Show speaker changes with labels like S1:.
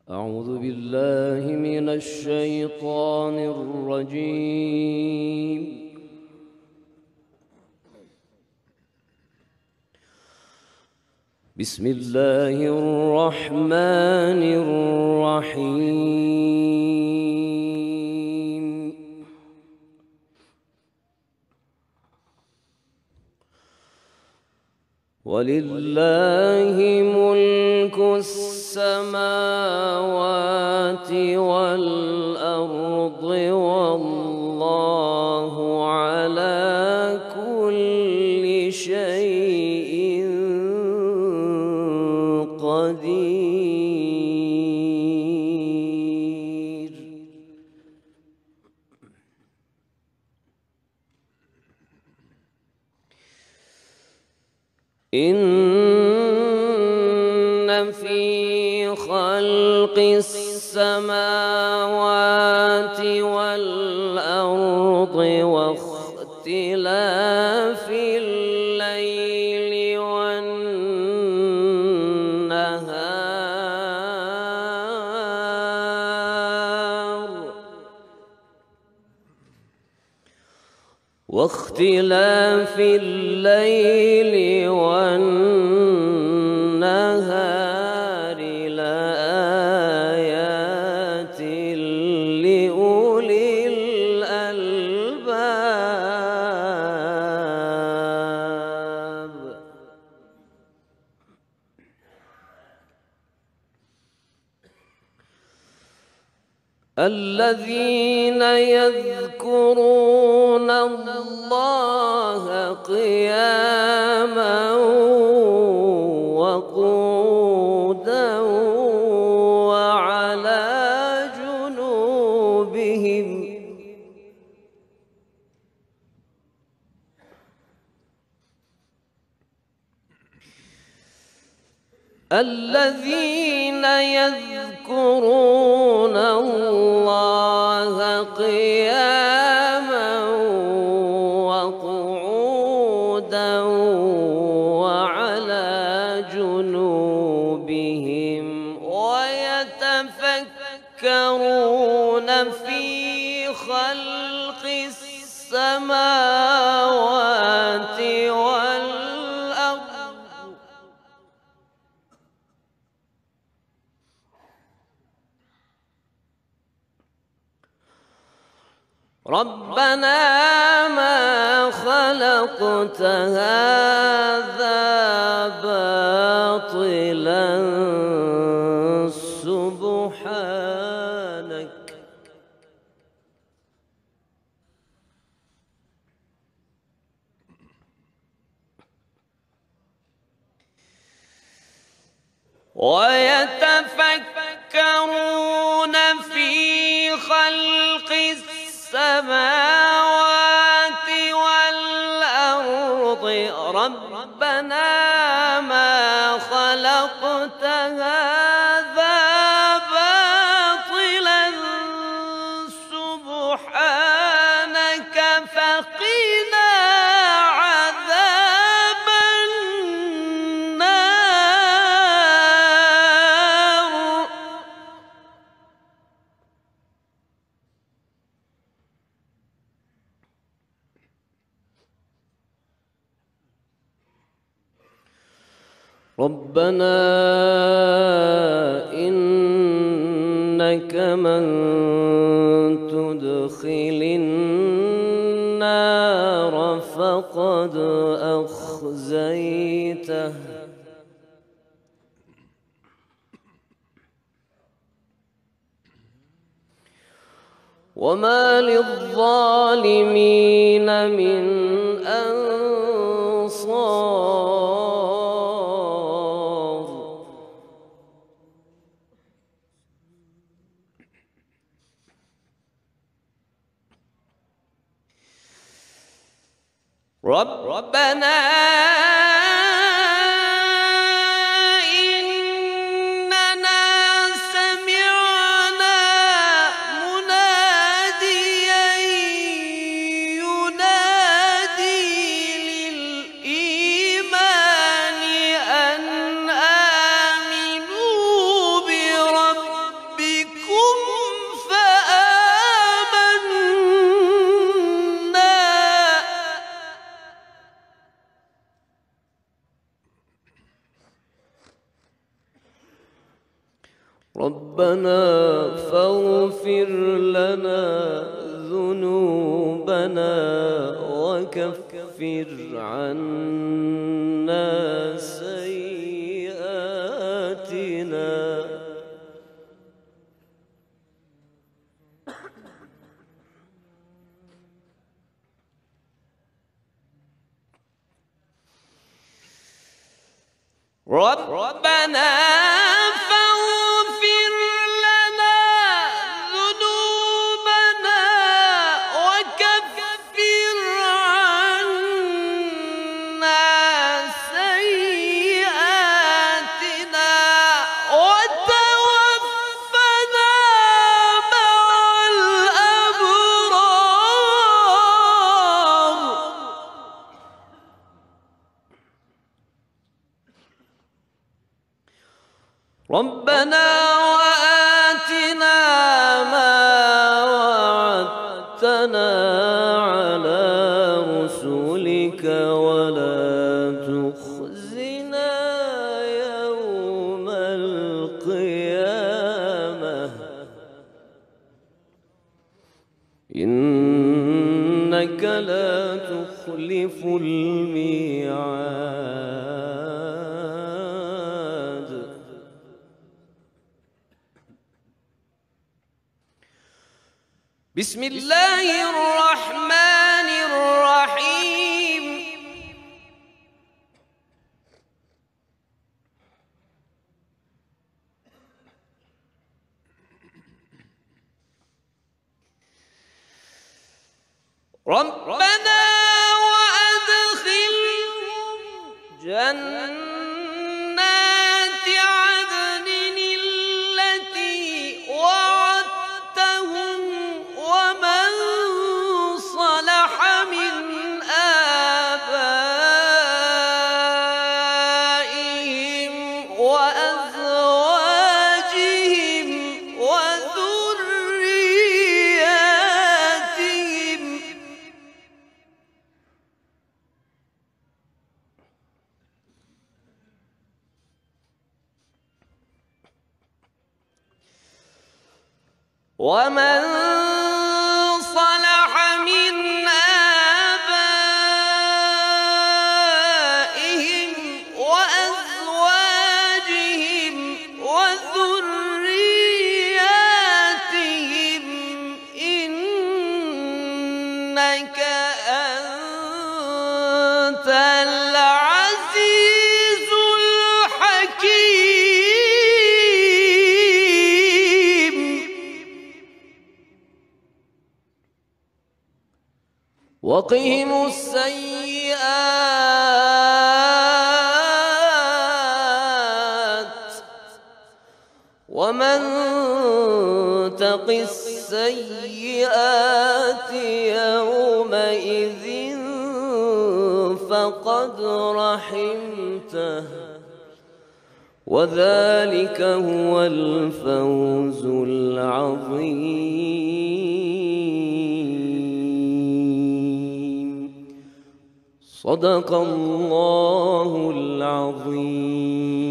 S1: أعوذ بالله من الشيطان الرجيم. بسم الله الرحمن الرحيم. ولله ملك السماوات والأرض والله على كل شيء قدير. إن في خلق السماوات والأرض واختلاف الليل والنهار لآيات لأولي الألباب. الذين يذكرون الله قياما وقعودا وعلى جنوبهم الذين يذكرون الله قياما وقعودا وعلى جنوبهم ويتفكرون في خلق السماوات والأرض ربنا ما خلقت هذا باطلا سبحانك ويتفكرون في خلق السماوات والأرض ربنا ما خلقت هذا باطلا سبحانك فقنا عذاب النار. ربنا إنك من تدخل النار فقد أخزيته وما للظالمين من أنصار. ربنا إننا سمعنا مناديا ينادي للإيمان أن آمنوا بربكم ربنا فاغفر لنا ذنوبنا وكفر عنا سيئاتنا ربنا فاغفر لنا ذنوبنا وكفر عنا سيئاتنا وتوفنا مع الأبرار ربنا وآتنا ما وعدتنا على رسلك ولا تخزنا يوم القيامة إنك لا تخلف الميعاد. بسم الله الرحمن الرحيم ربنا وأدخلهم جنات عدن التي وعدتهم ومن صلح من آبائهم وأزواجهم وذرياتهم ومن صلح من آبائهم وأزواجهم وذرياتهم إنك أنت العزيز الحكيم. وقهم السيئات ومن تق السيئات يومئذ فقد رحمته وذلك هو الفوز العظيم. صدق الله العظيم.